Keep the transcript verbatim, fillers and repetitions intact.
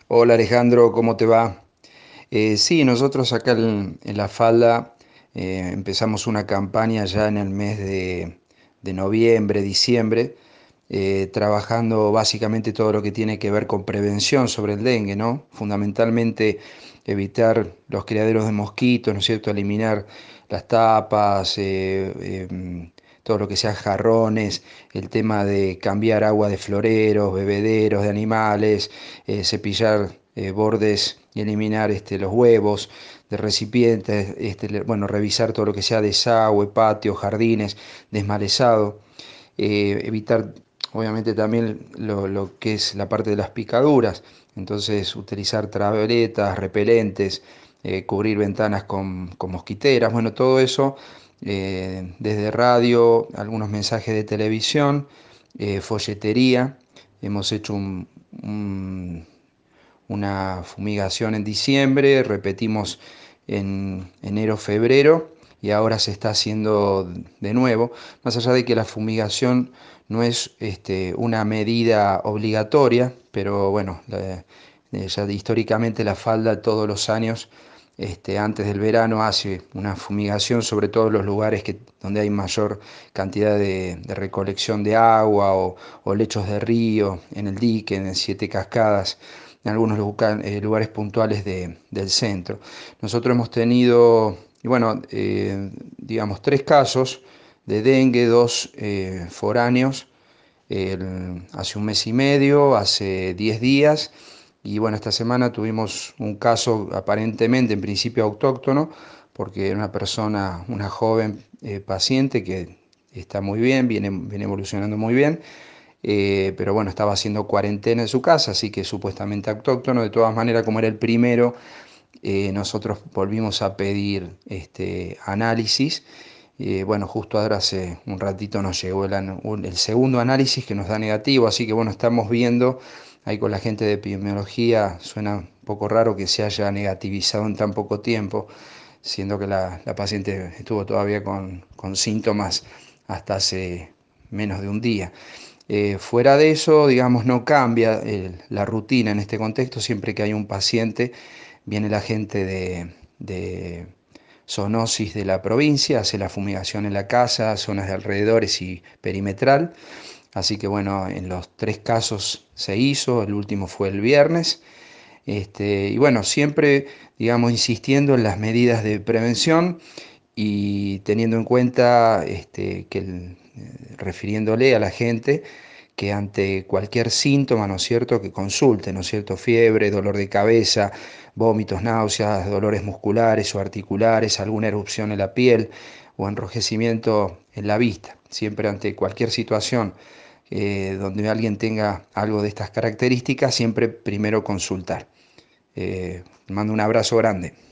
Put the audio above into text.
Hola Alejandro, ¿cómo te va? Eh, sí, nosotros acá en, en La Falda eh, empezamos una campaña ya en el mes de, de noviembre, diciembre, eh, trabajando básicamente todo lo que tiene que ver con prevención sobre el dengue, ¿no? Fundamentalmente evitar los criaderos de mosquitos, ¿no es cierto? Eliminar las tapas, eh, em, todo lo que sea jarrones, el tema de cambiar agua de floreros, bebederos de animales, eh, cepillar eh, bordes y eliminar este, los huevos de recipientes, este, le- bueno, revisar todo lo que sea desagüe, patio, jardines, desmalezado, eh, evitar obviamente también lo, lo que es la parte de las picaduras, entonces utilizar traveretas, repelentes, eh, cubrir ventanas con, con mosquiteras, bueno, todo eso eh, desde radio, algunos mensajes de televisión, eh, folletería, hemos hecho un, un una fumigación en diciembre, repetimos en enero, febrero y ahora se está haciendo de nuevo, más allá de que la fumigación no es este, una medida obligatoria, pero bueno, la- eh, ya históricamente la falda todos los años, este, antes del verano, hace una fumigación sobre todos los lugares que, donde hay mayor cantidad de, de recolección de agua o, o lechos de río, en el dique, en el Siete Cascadas, en algunos lugar- eh, lugares puntuales de- del centro. Nosotros hemos tenido, y bueno, eh, digamos, tres casos de dengue, dos eh, foráneos, el- hace un mes y medio, hace diez días, y bueno, esta semana tuvimos un caso aparentemente, en principio autóctono, porque era una persona, una joven eh, paciente que está muy bien, viene, viene evolucionando muy bien, eh, pero bueno, estaba haciendo cuarentena en su casa, así que supuestamente autóctono. De todas maneras, como era el primero, eh, nosotros volvimos a pedir este, análisis. Eh, bueno, justo ahora hace un ratito nos llegó el, an- un- el segundo análisis que nos da negativo, así que bueno, estamos viendo ahí con la gente de epidemiología, suena un poco raro que se haya negativizado en tan poco tiempo, siendo que la, la paciente estuvo todavía con, con síntomas hasta hace menos de un día. Eh, fuera de eso, digamos, no cambia eh, la rutina en este contexto. Siempre que hay un paciente, viene la gente de, de zoonosis de la provincia, hace la fumigación en la casa, zonas de alrededores y perimetral. Así que bueno, en los tres casos se hizo, el último fue el viernes. Este, y bueno, siempre, digamos, insistiendo en las medidas de prevención y teniendo en cuenta este, que el- eh, refiriéndole a la gente que ante cualquier síntoma, ¿no es cierto?, que consulte, ¿no es cierto?, fiebre, dolor de cabeza, vómitos, náuseas, dolores musculares o articulares, alguna erupción en la piel o enrojecimiento en la vista. Siempre ante cualquier situación eh, donde alguien tenga algo de estas características, siempre primero consultar. Eh, mando un abrazo grande.